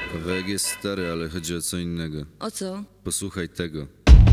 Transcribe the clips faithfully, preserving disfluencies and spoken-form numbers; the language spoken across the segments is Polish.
Kawałek jest stary, ale chodzi o co innego. O co? Posłuchaj tego.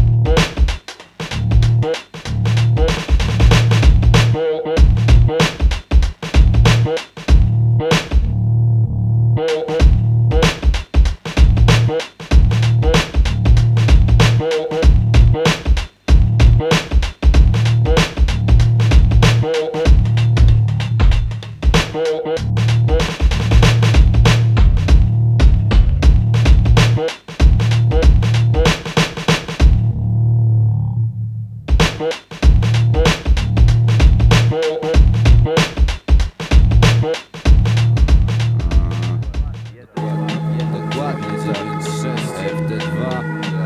Dokładnie dziewięć sześć F D dwa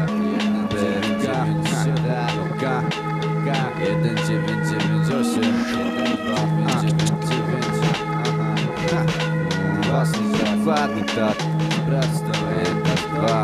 B K K K jeden dziewięć dziewięć osiem dwa dziewięć dziewięć. Aha, właśnie tak, dokładnie tak. Sprawdź to, jedna, dwa.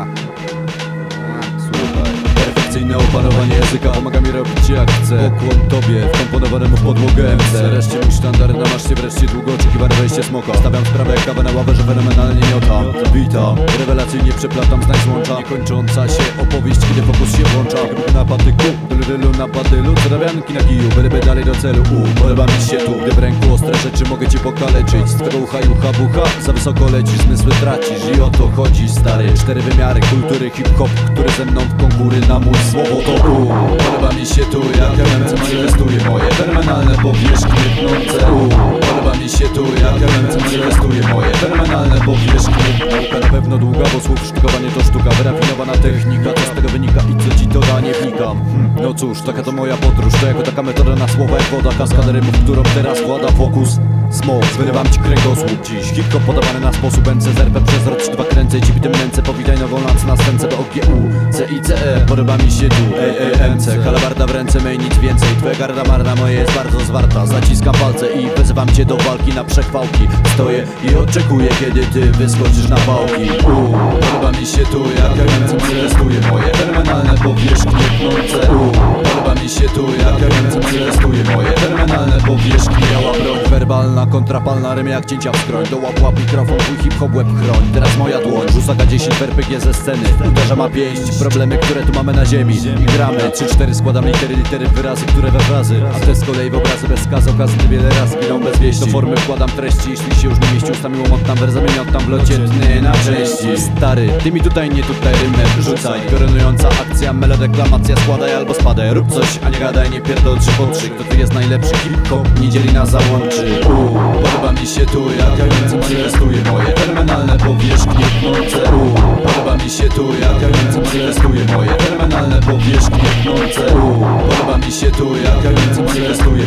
Słuchaj. Perfekcyjne opanowanie języka pomaga mi robić jak chcę. Pokłon tobie, wkomponowanemu w podłogę M C. Wreszcie mój sztandar na maszcie, wreszcie długo oczekiwane wejście smoka. Stawiam sprawę jak kawę na ławę, że fenomenalnie miotam. Witam, rewelacyjnie przeplatam znajdź łącza. Niekończąca się opowieść, kiedy fokus się włącza. Grup na patyku, dylu na badylu, zarabianki na kiju, byleby dalej do celu. U, podoba mi się tu, gdy w ręku ostre rzeczy mogę cię pokaleczyć. Z twego ucha jucha bucha, za wysoko lecisz, zmysły tracisz i o to chodzi stary. Cztery wymiary kultury hip-hop, który ze mną w konkury na mój słowo to u. Podoba mi się tu, jak M C manifestuje moje fenomenalne powierzchnie pnące u. Podoba mi się tu, jak M C manifestuje moje fenomenalne powierzchnie. Nauka na pewno długa, bo słów sztukowanie to sztuka, wyrafinowana technika. Co z tego wynika i co ci to da, nie wnikam. hm. No cóż, taka to moja podróż, to jako taka metoda na słowa jak woda. Kaskada rymów, którą teraz włada fokus. Smok, wyrywam ci kręgosłup dziś. Hip-hop podawany na sposób M C Z R P przez rok czy dwa kręcę ci bitem ręce. Powitaj nową lans na scence B O G U C I C E. Podoba mi się tu, ej ej M C. Halabarda w ręce, mej nic więcej. Twoja garda marna, moje jest bardzo zwarta. Zaciskam palce i wezywam cię do walki na przechwałki. Stoję i oczekuję, kiedy ty wyskoczysz na pałki. U, podoba mi się tu, jak M C manifestuje moje fenomenalne powierzchnie pnące u. Podoba mi się tu, jak M C manifestuje moje fenomenalne powierzchnie. Biała broń werbalna, kontrapalna, rymy jak cięcia w skroń. Do łap łap mikrofon, twój hip-hop łeb chroń. Teraz moja dłoń, rzuca K dziesięć w R P G ze sceny. Uderza ma pięść, problemy, które tu mamy na ziemi. I gramy, trzy cztery składam litery, litery, wyrazy, które we frazy. A te z kolei w obrazy bez skazy, okazy wiele razy giną bez wieści. Do formy wkładam treści, jeśli się już nie mieści. Ustami łomotam, wersy zamieniam tam w locie tny na części. Stary, ty mi tutaj, nie tutaj rymę rzucaj. Piorunująca akcja, melodeklamacja, składaj albo spadaj. Rób coś, a nie gadaj, nie pierdol trzy po trzy. Kto tu jest najlepszy, hip-hop nie dzieli na załączy. U, podoba mi się tu, jak M C manifestuje moje fenomenalne powierzchnie pnące u. Podoba mi się tu, jak M C manifestuje moje fenomenalne powierzchnie pnące u. Podoba mi się tu, jak M C manifestuje